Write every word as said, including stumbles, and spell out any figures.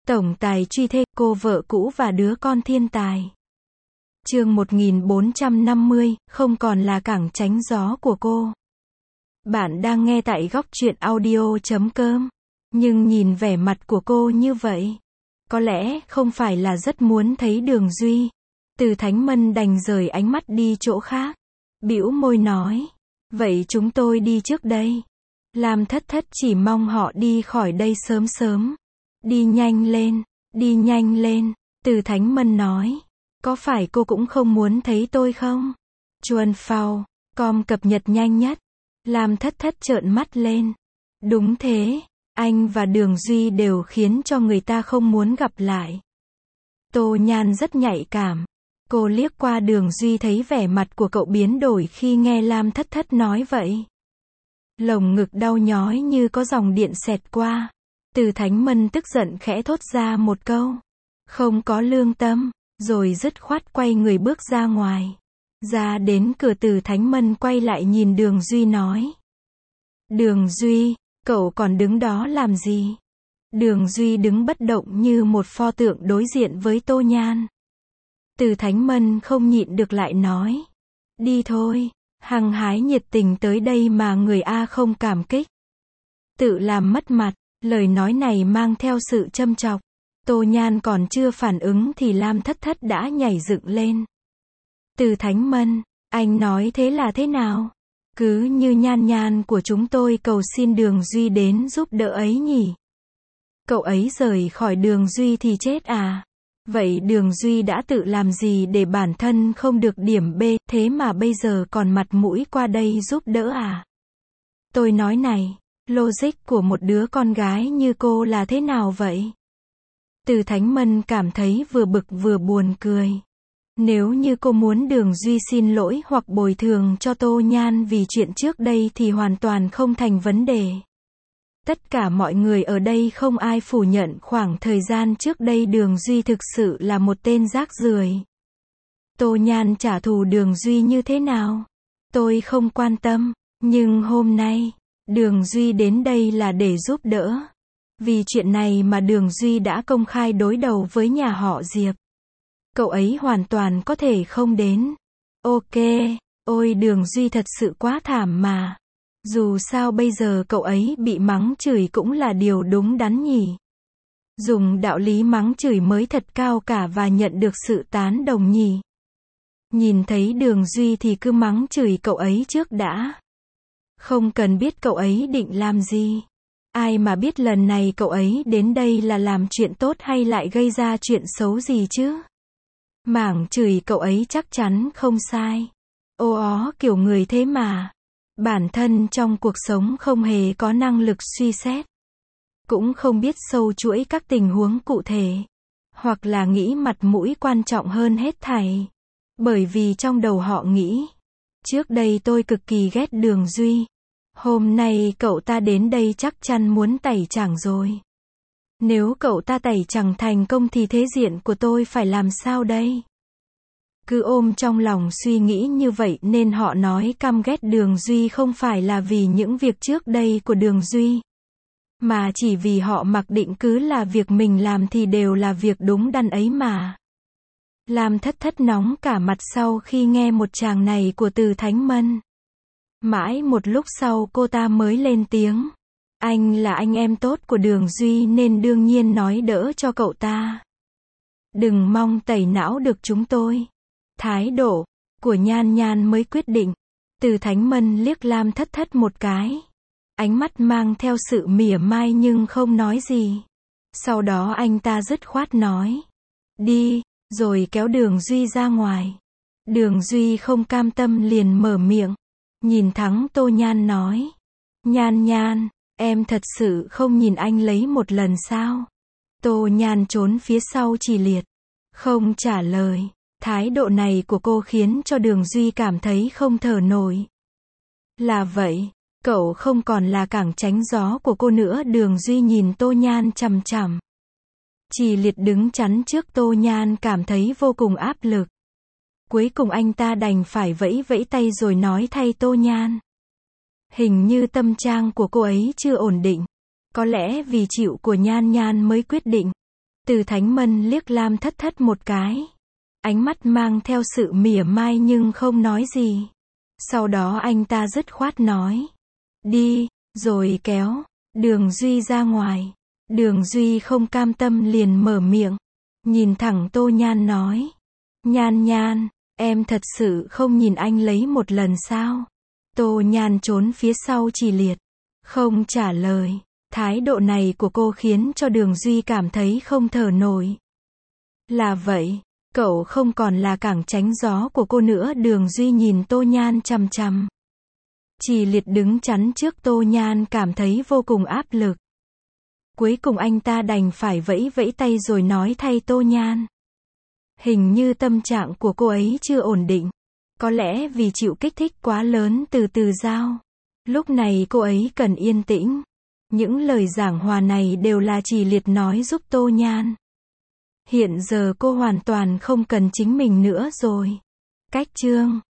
Tổng tài truy thê, cô vợ cũ và đứa con thiên tài. Chương một nghìn bốn trăm năm mươi, không còn là cảng tránh gió của cô. Bạn đang nghe tại góc truyện audio chấm com. Nhưng nhìn vẻ mặt của cô như vậy, có lẽ không phải là rất muốn thấy Đường Duy. Từ Thánh Mân đành rời ánh mắt đi chỗ khác. Bĩu môi nói, vậy chúng tôi đi trước đây. Lam Thất Thất chỉ mong họ đi khỏi đây sớm sớm. Đi nhanh lên, đi nhanh lên. Từ Thánh Mân nói, có phải cô cũng không muốn thấy tôi không? Chuan Phao, com cập nhật nhanh nhất. Lam Thất Thất trợn mắt lên. Đúng thế, anh và Đường Duy đều khiến cho người ta không muốn gặp lại. Tô Nhan rất nhạy cảm. Cô liếc qua Đường Duy thấy vẻ mặt của cậu biến đổi khi nghe Lam Thất Thất nói vậy. Lồng ngực đau nhói như có dòng điện xẹt qua. Từ Thánh Mân tức giận khẽ thốt ra một câu. Không có lương tâm, rồi dứt khoát quay người bước ra ngoài. Ra đến cửa Từ Thánh Mân quay lại nhìn Đường Duy nói. Đường Duy, cậu còn đứng đó làm gì? Đường Duy đứng bất động như một pho tượng đối diện với Tô Nhan. Từ Thánh Mân không nhịn được lại nói. Đi thôi, hăng hái nhiệt tình tới đây mà người A không cảm kích. Tự làm mất mặt, lời nói này mang theo sự châm chọc. Tô Nhan còn chưa phản ứng thì Lam Thất Thất đã nhảy dựng lên. Từ Thánh Mân, anh nói thế là thế nào? Cứ như Nhan Nhan của chúng tôi cầu xin Đường Duy đến giúp đỡ ấy nhỉ? Cậu ấy rời khỏi Đường Duy thì chết à? Vậy Đường Duy đã tự làm gì để bản thân không được điểm B, thế mà bây giờ còn mặt mũi qua đây giúp đỡ à? Tôi nói này, logic của một đứa con gái như cô là thế nào vậy? Từ Thánh Mân cảm thấy vừa bực vừa buồn cười. Nếu như cô muốn Đường Duy xin lỗi hoặc bồi thường cho Tô Nhan vì chuyện trước đây thì hoàn toàn không thành vấn đề. Tất cả mọi người ở đây không ai phủ nhận khoảng thời gian trước đây Đường Duy thực sự là một tên rác rưởi. Tô Nhan trả thù Đường Duy như thế nào? Tôi không quan tâm, nhưng hôm nay, Đường Duy đến đây là để giúp đỡ. Vì chuyện này mà Đường Duy đã công khai đối đầu với nhà họ Diệp. Cậu ấy hoàn toàn có thể không đến. Ok, ôi Đường Duy thật sự quá thảm mà. Dù sao bây giờ cậu ấy bị mắng chửi cũng là điều đúng đắn nhỉ. Dùng đạo lý mắng chửi mới thật cao cả và nhận được sự tán đồng nhỉ. Nhìn thấy Đường Duy thì cứ mắng chửi cậu ấy trước đã. Không cần biết cậu ấy định làm gì. Ai mà biết lần này cậu ấy đến đây là làm chuyện tốt hay lại gây ra chuyện xấu gì chứ? Mảng chửi cậu ấy chắc chắn không sai. Ô ó kiểu người thế mà. Bản thân trong cuộc sống không hề có năng lực suy xét. Cũng không biết sâu chuỗi các tình huống cụ thể. Hoặc là nghĩ mặt mũi quan trọng hơn hết thảy. Bởi vì trong đầu họ nghĩ. Trước đây tôi cực kỳ ghét Đường Duy. Hôm nay cậu ta đến đây chắc chắn muốn tẩy tràng rồi. Nếu cậu ta tẩy tràng thành công thì thế diện của tôi phải làm sao đây? Cứ ôm trong lòng suy nghĩ như vậy nên họ nói căm ghét Đường Duy không phải là vì những việc trước đây của Đường Duy. Mà chỉ vì họ mặc định cứ là việc mình làm thì đều là việc đúng đắn ấy mà. Lam Thất Thất nóng cả mặt sau khi nghe một tràng này của Từ Thánh Mân. Mãi một lúc sau cô ta mới lên tiếng. Anh là anh em tốt của Đường Duy nên đương nhiên nói đỡ cho cậu ta. Đừng mong tẩy não được chúng tôi. Thái độ của Nhan Nhan mới quyết định. Từ Thánh Mân liếc Lam Thất Thất một cái. Ánh mắt mang theo sự mỉa mai nhưng không nói gì. Sau đó anh ta dứt khoát nói. Đi, rồi kéo Đường Duy ra ngoài. Đường Duy không cam tâm liền mở miệng. Nhìn thẳng Tô Nhan nói. Nhan Nhan, em thật sự không nhìn anh lấy một lần sao? Tô Nhan trốn phía sau chỉ liệt. Không trả lời. Thái độ này của cô khiến cho Đường Duy cảm thấy không thở nổi. Là vậy, cậu không còn là cảng tránh gió của cô nữa. Đường Duy nhìn Tô Nhan chằm chằm. Chỉ liệt đứng chắn trước Tô Nhan cảm thấy vô cùng áp lực. Cuối cùng anh ta đành phải vẫy vẫy tay rồi nói thay Tô Nhan. Hình như tâm trạng của cô ấy chưa ổn định. Có lẽ vì chịu của Nhan Nhan mới quyết định. Từ Thánh Mân liếc Lam Thất Thất một cái. Ánh mắt mang theo sự mỉa mai nhưng không nói gì. Sau đó anh ta dứt khoát nói. Đi, rồi kéo Đường Duy ra ngoài. Đường Duy không cam tâm liền mở miệng. Nhìn thẳng Tô Nhan nói. Nhan Nhan, em thật sự không nhìn anh lấy một lần sao? Tô Nhan trốn phía sau Chỉ Liệt. Không trả lời. Thái độ này của cô khiến cho Đường Duy cảm thấy không thở nổi. Là vậy, cậu không còn là cảng tránh gió của cô nữa. Đường Duy nhìn Tô Nhan chằm chằm. Chỉ Liệt đứng chắn trước Tô Nhan cảm thấy vô cùng áp lực. Cuối cùng anh ta đành phải vẫy vẫy tay rồi nói thay Tô Nhan. Hình như tâm trạng của cô ấy chưa ổn định. Có lẽ vì chịu kích thích quá lớn từ Từ Giao. Lúc này cô ấy cần yên tĩnh. Những lời giảng hòa này đều là Chỉ Liệt nói giúp Tô Nhan. Hiện giờ cô hoàn toàn không cần chính mình nữa rồi. Cách chương